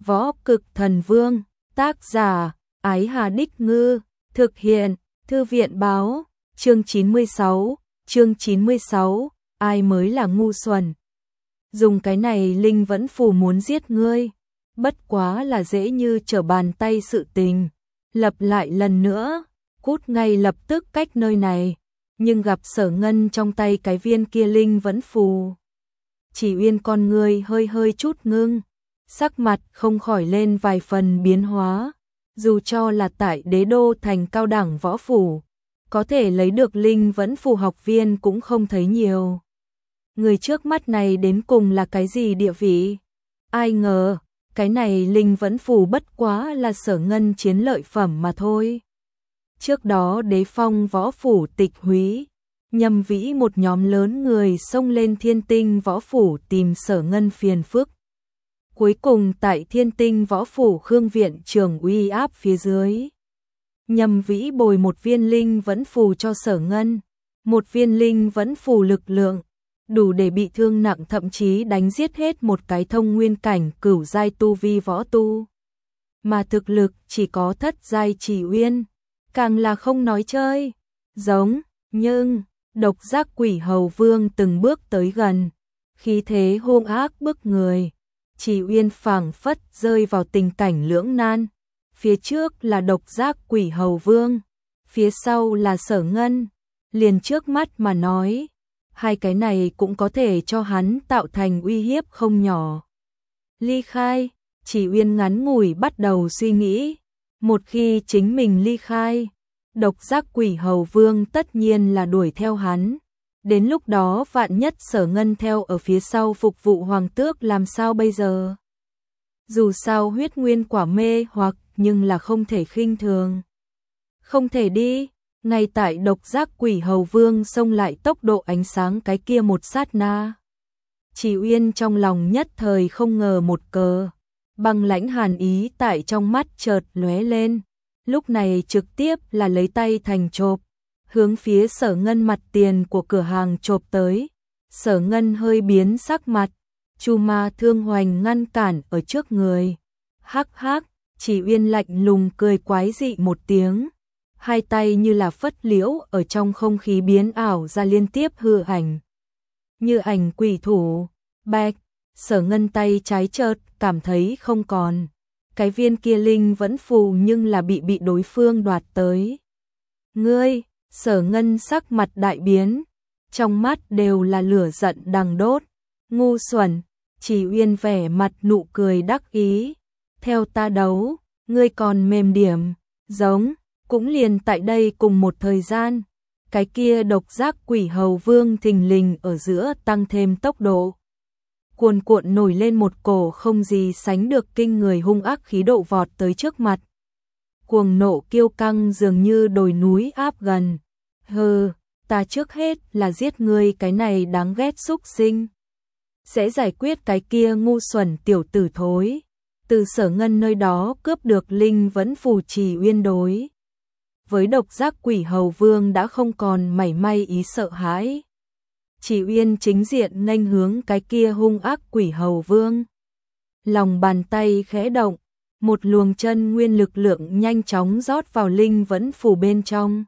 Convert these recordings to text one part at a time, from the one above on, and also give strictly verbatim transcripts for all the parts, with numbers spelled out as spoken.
Võ Cực Thần Vương, tác giả, Ái Hà Đích Ngư, thực hiện, Thư viện báo, chương chín mươi sáu, chương chín mươi sáu, ai mới là ngu xuẩn. Dùng cái này Linh Vẫn Phù muốn giết ngươi, bất quá là dễ như trở bàn tay sự tình. Lập lại lần nữa, cút ngay lập tức cách nơi này, nhưng gặp Sở Ngân trong tay cái viên kia Linh Vẫn Phù. Chỉ Uyên con ngươi hơi hơi chút ngưng, sắc mặt không khỏi lên vài phần biến hóa, dù cho là tại đế đô thành cao đẳng võ phủ, có thể lấy được Linh Vẫn Phù học viên cũng không thấy nhiều. Người trước mắt này đến cùng là cái gì địa vị? Ai ngờ, cái này Linh Vẫn Phù bất quá là Sở Ngân chiến lợi phẩm mà thôi. Trước đó Đế Phong võ phủ tịch húy, Nhâm Vĩ một nhóm lớn người xông lên Thiên Tinh võ phủ tìm Sở Ngân phiền phức. Cuối cùng tại Thiên Tinh võ phủ Khương viện trưởng uy áp phía dưới, Nhâm Vĩ bồi một viên Linh Vẫn Phù cho Sở Ngân, một viên Linh Vẫn Phù lực lượng đủ để bị thương nặng, thậm chí đánh giết hết một cái thông nguyên cảnh cửu giai tu vi võ tu. Mà thực lực chỉ có thất giai Chỉ Uyên, càng là không nói chơi. Giống, nhưng, Độc Giác Quỷ Hầu Vương từng bước tới gần, khí thế hung ác bức người. Chỉ Uyên phảng phất rơi vào tình cảnh lưỡng nan, phía trước là Độc Giác Quỷ Hầu Vương, phía sau là Sở Ngân. Liền trước mắt mà nói, hai cái này cũng có thể cho hắn tạo thành uy hiếp không nhỏ. Ly khai, Chỉ Uyên ngắn ngủi bắt đầu suy nghĩ, một khi chính mình ly khai, Độc Giác Quỷ Hầu Vương tất nhiên là đuổi theo hắn. Đến lúc đó vạn nhất Sở Ngân theo ở phía sau phục vụ hoàng tước làm sao bây giờ? Dù sao huyết nguyên quả mê hoặc nhưng là không thể khinh thường. Không thể đi, ngay tại Độc Giác Quỷ Hầu Vương xông lại tốc độ ánh sáng cái kia một sát na. Chỉ Uyên trong lòng nhất thời không ngờ một cờ, băng lãnh hàn ý tại trong mắt chợt lóe lên, lúc này trực tiếp là lấy tay thành chộp, hướng phía Sở Ngân mặt tiền của cửa hàng chộp tới. Sở Ngân hơi biến sắc mặt, Chu Ma Thương Hoành ngăn cản ở trước người. Hắc hắc, Chỉ Uyên lạnh lùng cười quái dị một tiếng, hai tay như là phất liễu ở trong không khí biến ảo ra liên tiếp hư ảnh. Như ảnh quỷ thủ, bạch, Sở Ngân tay trái chợt cảm thấy không còn. Cái viên kia Linh Vẫn Phù nhưng là bị bị đối phương đoạt tới. Ngươi, Sở Ngân sắc mặt đại biến, trong mắt đều là lửa giận đang đốt. Ngu xuẩn, Chỉ Uyên vẻ mặt nụ cười đắc ý. Theo ta đấu, ngươi còn mềm điểm, giống. Cũng liền tại đây cùng một thời gian, cái kia Độc Giác Quỷ Hầu Vương thình lình ở giữa tăng thêm tốc độ. Cuồn cuộn nổi lên một cổ không gì sánh được kinh người hung ác khí độ vọt tới trước mặt. Cuồng nộ kiêu căng dường như đồi núi áp gần. Hừ, ta trước hết là giết ngươi cái này đáng ghét xúc sinh. Sẽ giải quyết cái kia ngu xuẩn tiểu tử thối. Từ Sở Ngân nơi đó cướp được Linh Vẫn Phù Chỉ Uyên đối với Độc Giác Quỷ Hầu Vương đã không còn mảy may ý sợ hãi. Chỉ Uyên chính diện nghênh hướng cái kia hung ác Quỷ Hầu Vương. Lòng bàn tay khẽ động, một luồng chân nguyên lực lượng nhanh chóng rót vào Linh Vẫn Phù bên trong.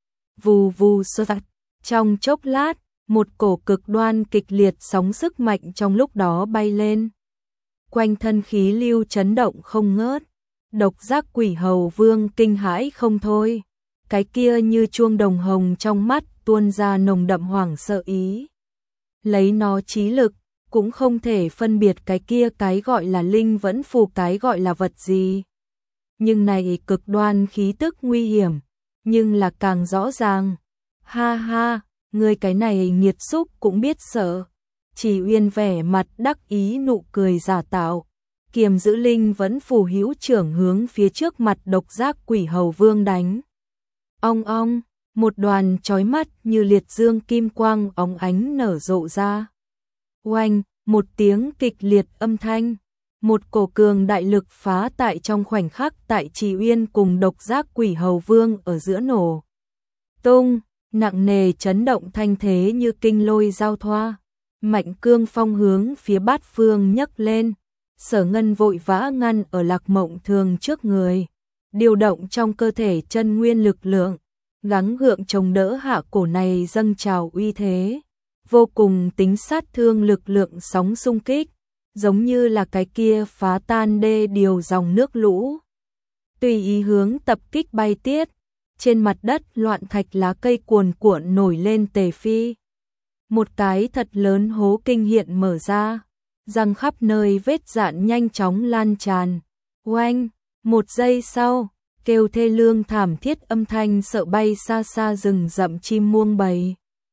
Vù vù sơ tạch, trong chốc lát, một cổ cực đoan kịch liệt sóng sức mạnh trong lúc đó bay lên. Quanh thân khí lưu chấn động không ngớt, Độc Giác Quỷ Hầu Vương kinh hãi không thôi. Cái kia như chuông đồng hồng trong mắt tuôn ra nồng đậm hoảng sợ ý. Lấy nó trí lực, cũng không thể phân biệt cái kia cái gọi là Linh Vẫn Phù cái gọi là vật gì. Nhưng này cực đoan khí tức nguy hiểm, nhưng là càng rõ ràng. Ha ha, người cái này nghiệt xúc cũng biết sợ. Chỉ Uyên vẻ mặt đắc ý nụ cười giả tạo, kiềm giữ Linh Vẫn Phù hữu trưởng hướng phía trước mặt Độc Giác Quỷ Hầu Vương đánh. Ong ong, một đoàn chói mắt như liệt dương kim quang óng ánh nở rộ ra. Oanh, một tiếng kịch liệt âm thanh, một cổ cường đại lực phá tại trong khoảnh khắc tại Chỉ Uyên cùng Độc Giác Quỷ Hầu Vương ở giữa nổ tung, nặng nề chấn động thanh thế như kinh lôi giao thoa. Mạnh cương phong hướng phía bát phương nhấc lên, Sở Ngân vội vã ngăn ở Lạc Mộng Thường trước người, điều động trong cơ thể chân nguyên lực lượng, gắng gượng chống đỡ hạ cổ này dâng trào uy thế, vô cùng tính sát thương lực lượng sóng xung kích, giống như là cái kia phá tan đê điều dòng nước lũ. Tùy ý hướng tập kích bay tiết, trên mặt đất loạn thạch lá cây cuồn cuộn nổi lên tề phi. Một cái thật lớn hố kinh hiện mở ra, răng khắp nơi vết rạn nhanh chóng lan tràn. Oanh, một giây sau, kêu thê lương thảm thiết âm thanh sợ bay xa xa rừng rậm chim muông bầy.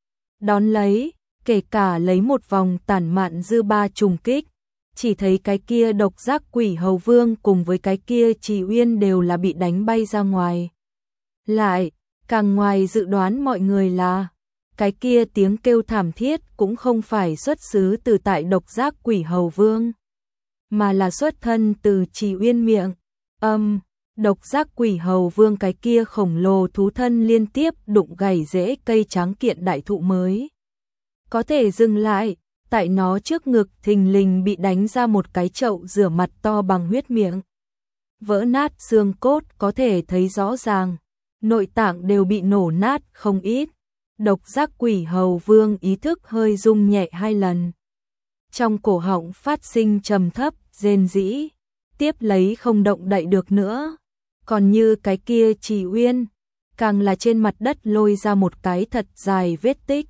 Đón lấy, kể cả lấy một vòng tản mạn dư ba trùng kích, chỉ thấy cái kia độc giác quỷ hầu vương cùng với cái kia Trì Uyên đều là bị đánh bay ra ngoài. Lại, càng ngoài dự đoán mọi người là, cái kia tiếng kêu thảm thiết cũng không phải xuất xứ từ tại độc giác quỷ hầu vương, mà là xuất thân từ Trì Uyên miệng. Âm, độc giác quỷ hầu vương cái kia khổng lồ thú thân liên tiếp đụng gãy rễ cây tráng kiện đại thụ mới có thể dừng lại, tại nó trước ngực thình lình bị đánh ra một cái chậu rửa mặt to bằng huyết miệng. Vỡ nát xương cốt có thể thấy rõ ràng, nội tạng đều bị nổ nát không ít. Độc giác quỷ hầu vương ý thức hơi rung nhẹ hai lần. Trong cổ họng phát sinh trầm thấp, rên rỉ, tiếp lấy không động đậy được nữa. Còn như cái kia Trì Uyên, càng là trên mặt đất lôi ra một cái thật dài vết tích.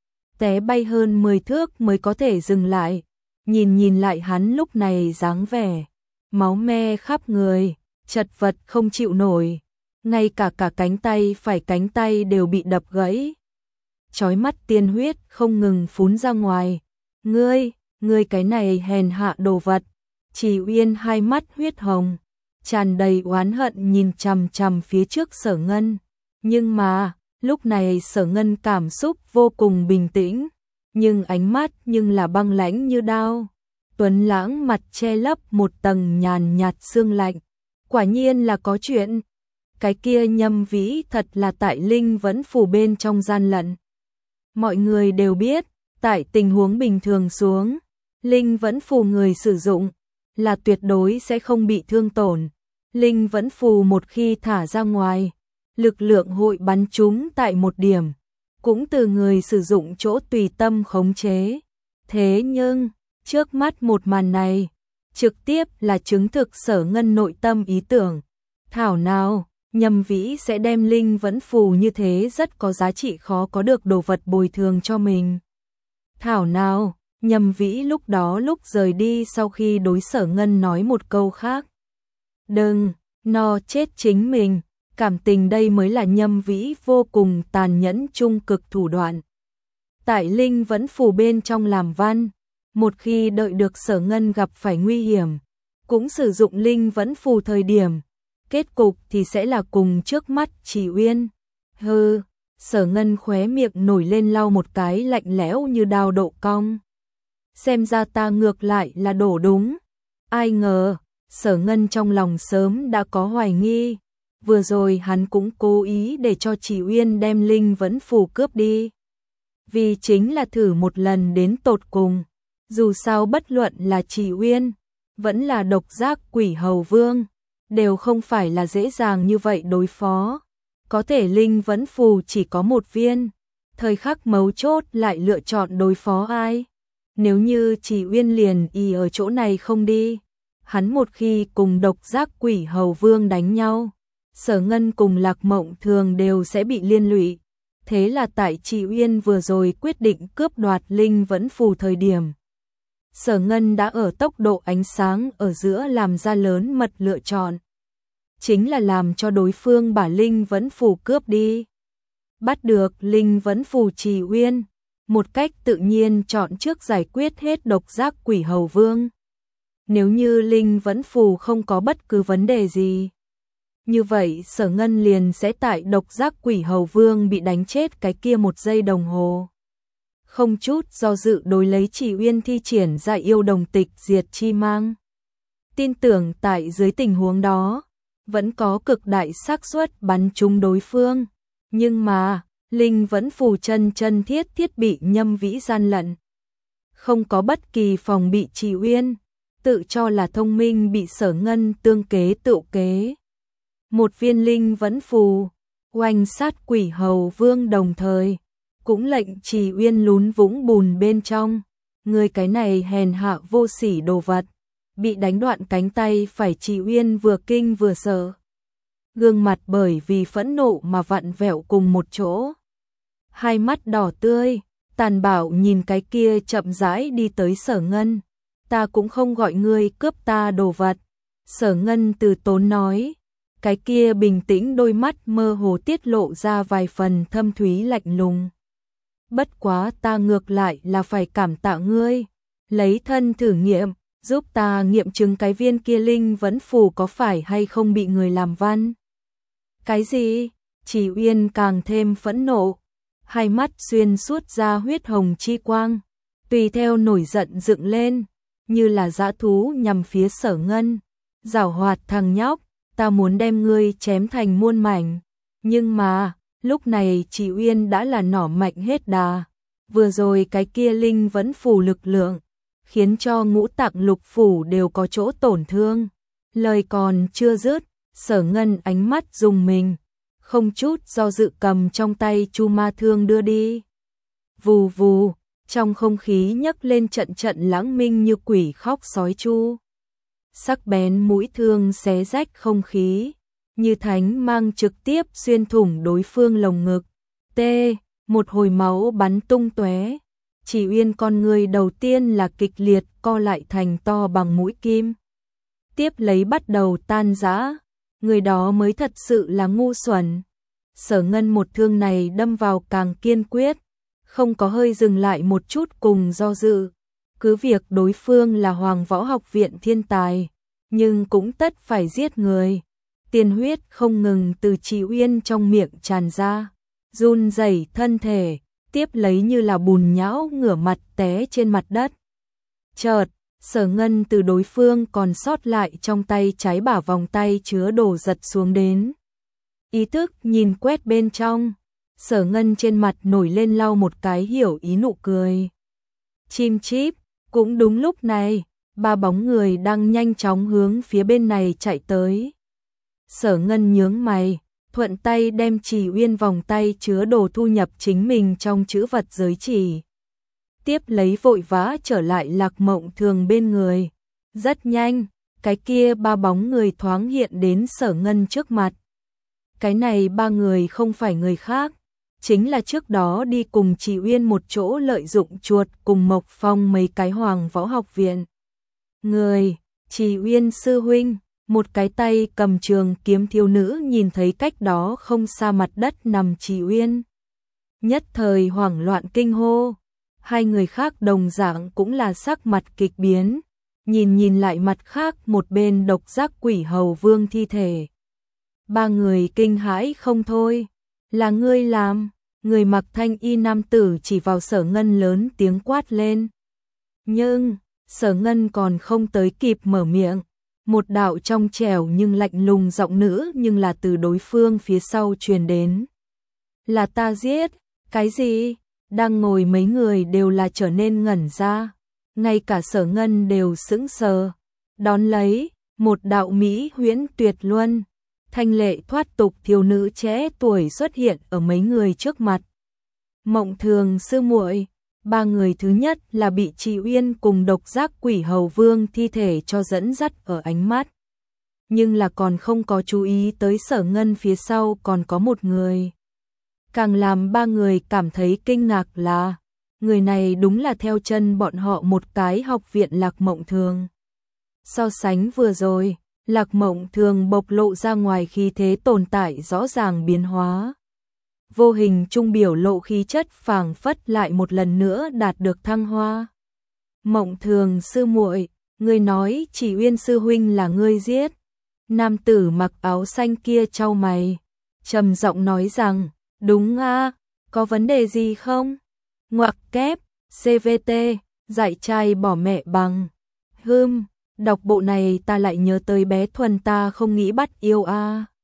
Té bay hơn mười thước mới có thể dừng lại, nhìn nhìn lại hắn lúc này dáng vẻ, máu me khắp người, chật vật không chịu nổi, ngay cả cả cánh tay phải cánh tay đều bị đập gãy. Chói mắt tiên huyết không ngừng phún ra ngoài, ngươi, ngươi cái này hèn hạ đồ vật. Trì Uyên hai mắt huyết hồng, tràn đầy oán hận nhìn chằm chằm phía trước Sở Ngân, nhưng mà lúc này Sở Ngân cảm xúc vô cùng bình tĩnh, nhưng ánh mắt nhưng là băng lãnh như đao. Tuấn lãng mặt che lấp một tầng nhàn nhạt sương lạnh. Quả nhiên là có chuyện. Cái kia Nhâm Vĩ thật là tại Linh Vẫn Phủ bên trong gian lận. Mọi người đều biết, tại tình huống bình thường xuống, Linh Vẫn Phủ người sử dụng là tuyệt đối sẽ không bị thương tổn. Linh Vẫn Phù một khi thả ra ngoài, lực lượng hội bắn chúng tại một điểm, cũng từ người sử dụng chỗ tùy tâm khống chế. Thế nhưng, trước mắt một màn này, trực tiếp là chứng thực Sở Ngân nội tâm ý tưởng. Thảo nào, Nhâm Vĩ sẽ đem Linh Vẫn Phù như thế rất có giá trị khó có được đồ vật bồi thường cho mình. Thảo nào, Nhâm Vĩ lúc đó lúc rời đi sau khi đối Sở Ngân nói một câu khác. Đừng, no chết chính mình, cảm tình đây mới là Nhâm Vĩ vô cùng tàn nhẫn trung cực thủ đoạn. Tại Linh Vẫn Phủ bên trong làm văn, một khi đợi được Sở Ngân gặp phải nguy hiểm, cũng sử dụng Linh Vẫn Phù thời điểm, kết cục thì sẽ là cùng trước mắt Trì Uyên. Hừ, Sở Ngân khóe miệng nổi lên lau một cái lạnh lẽo như đao độ cong. Xem ra ta ngược lại là đổ đúng. Ai ngờ, Sở Ngân trong lòng sớm đã có hoài nghi. Vừa rồi hắn cũng cố ý để cho Trì Uyên đem Linh Vẫn Phù cướp đi. Vì chính là thử một lần đến tột cùng. Dù sao bất luận là Trì Uyên, vẫn là độc giác quỷ hầu vương, đều không phải là dễ dàng như vậy đối phó. Có thể Linh Vẫn Phù chỉ có một viên, thời khắc mấu chốt lại lựa chọn đối phó ai. Nếu như Trì Uyên liền y ở chỗ này không đi, hắn một khi cùng độc giác quỷ hầu vương đánh nhau, Sở Ngân cùng Lạc Mộng Thường đều sẽ bị liên lụy. Thế là tại Trì Uyên vừa rồi quyết định cướp đoạt Linh Vẫn Phù thời điểm, Sở Ngân đã ở tốc độ ánh sáng ở giữa làm ra lớn mật lựa chọn. Chính là làm cho đối phương把Linh Vẫn Phù cướp đi. Bắt được Linh Vẫn Phù Trì Uyên, một cách tự nhiên chọn trước giải quyết hết độc giác quỷ hầu vương. Nếu như Linh Vẫn Phù không có bất cứ vấn đề gì, như vậy Sở Ngân liền sẽ tại độc giác quỷ hầu vương bị đánh chết cái kia một giây đồng hồ. Không chút do dự đối lấy Trì Uyên thi triển ra yêu đồng tịch diệt chi mang. Tin tưởng tại dưới tình huống đó, vẫn có cực đại xác suất bắn trúng đối phương. Nhưng mà, Linh Vẫn Phù chân chân thiết thiết bị Nhâm Vĩ gian lận. Không có bất kỳ phòng bị Trì Uyên. tự cho là thông minh bị Sở Ngân tương kế tựu kế. Một viên linh vẫn phù, oanh sát Quỷ Hầu Vương đồng thời, cũng lệnh Trì Uyên lún vũng bùn bên trong. Người cái này hèn hạ vô sỉ đồ vật, bị đánh đoạn cánh tay phải. Trì Uyên vừa kinh vừa sợ, gương mặt bởi vì phẫn nộ mà vặn vẹo cùng một chỗ. Hai mắt đỏ tươi, tàn bạo nhìn cái kia chậm rãi đi tới Sở Ngân. Ta cũng không gọi ngươi cướp ta đồ vật. Sở Ngân từ tốn nói, cái kia bình tĩnh đôi mắt mơ hồ tiết lộ ra vài phần thâm thúy lạnh lùng. Bất quá ta ngược lại là phải cảm tạ ngươi, lấy thân thử nghiệm, giúp ta nghiệm chứng cái viên kia linh vẫn phù có phải hay không bị người làm văn. Cái gì? Trì Uyên càng thêm phẫn nộ, hai mắt xuyên suốt ra huyết hồng chi quang, tùy theo nổi giận dựng lên, như là dã thú nhằm phía Sở Ngân. Giảo hoạt thằng nhóc, ta muốn đem ngươi chém thành muôn mảnh. Nhưng mà, lúc này Trì Uyên đã là nỏ mạnh hết đà. Vừa rồi cái kia linh vẫn phù lực lượng, khiến cho ngũ tạng lục phủ đều có chỗ tổn thương. Lời còn chưa dứt, Sở Ngân ánh mắt rùng mình, không chút do dự cầm trong tay chu ma thương đưa đi. Vù vù, trong không khí nhấc lên trận trận lãng minh như quỷ khóc sói chu. Sắc bén mũi thương xé rách không khí, như thánh mang trực tiếp xuyên thủng đối phương lồng ngực. T, một hồi máu bắn tung tóe. Trì Uyên con người đầu tiên là kịch liệt co lại thành to bằng mũi kim, tiếp lấy bắt đầu tan rã. Người đó mới thật sự là ngu xuẩn. Sở Ngân một thương này đâm vào càng kiên quyết, không có hơi dừng lại một chút cùng do dự. Cứ việc đối phương là Hoàng Võ Học Viện thiên tài, nhưng cũng tất phải giết người. Tiên huyết không ngừng từ Trì Uyên trong miệng tràn ra, run rẩy thân thể, tiếp lấy như là bùn nhão ngửa mặt té trên mặt đất. Chợt, Sở Ngân từ đối phương còn sót lại trong tay trái bả vòng tay chứa đồ giật xuống đến. Ý thức nhìn quét bên trong, Sở Ngân trên mặt nổi lên lau một cái hiểu ý nụ cười. Chim chíp, cũng đúng lúc này, ba bóng người đang nhanh chóng hướng phía bên này chạy tới. Sở Ngân nhướng mày, thuận tay đem Trì Uyên vòng tay chứa đồ thu nhập chính mình trong trữ vật giới chỉ. Tiếp lấy vội vã trở lại Lạc Mộng Thường bên người. Rất nhanh, cái kia ba bóng người thoáng hiện đến Sở Ngân trước mặt. Cái này ba người không phải người khác, chính là trước đó đi cùng Trì Uyên một chỗ lợi dụng chuột cùng Mộc Phong mấy cái Hoàng Võ Học Viện. Người, Trì Uyên sư huynh, một cái tay cầm trường kiếm thiếu nữ nhìn thấy cách đó không xa mặt đất nằm Trì Uyên, nhất thời hoảng loạn kinh hô. Hai người khác đồng dạng cũng là sắc mặt kịch biến, nhìn nhìn lại mặt khác một bên Độc Giác Quỷ Hầu Vương thi thể. Ba người kinh hãi không thôi. Là ngươi làm? Người mặc thanh y nam tử chỉ vào Sở Ngân lớn tiếng quát lên. Nhưng, Sở Ngân còn không tới kịp mở miệng, một đạo trong trẻo nhưng lạnh lùng giọng nữ nhưng là từ đối phương phía sau truyền đến. Là ta giết? Cái gì? Đang ngồi mấy người đều là trở nên ngẩn ra, ngay cả Sở Ngân đều sững sờ. Đón lấy, một đạo mỹ huyễn tuyệt luân, thanh lệ thoát tục thiếu nữ trẻ tuổi xuất hiện ở mấy người trước mặt. Mộng Thường sư muội, ba người thứ nhất là bị Trì Uyên cùng Độc Giác Quỷ Hầu Vương thi thể cho dẫn dắt ở ánh mắt, nhưng là còn không có chú ý tới Sở Ngân phía sau còn có một người. Càng làm ba người cảm thấy kinh ngạc là, người này đúng là theo chân bọn họ một cái học viện Lạc Mộng Thường. So sánh vừa rồi, Lạc Mộng Thường bộc lộ ra ngoài khí thế tồn tại rõ ràng biến hóa. Vô hình trung biểu lộ khí chất phảng phất lại một lần nữa đạt được thăng hoa. Mộng Thường sư muội, ngươi nói Trì Uyên sư huynh là ngươi giết? Nam tử mặc áo xanh kia chau mày, trầm giọng nói rằng, đúng a, có vấn đề gì không? Ngoặc kép, xê vê tê, dạy trai bỏ mẹ bằng. Hưm, đọc bộ này ta lại nhớ tới bé Thuần ta không nghĩ bắt yêu a.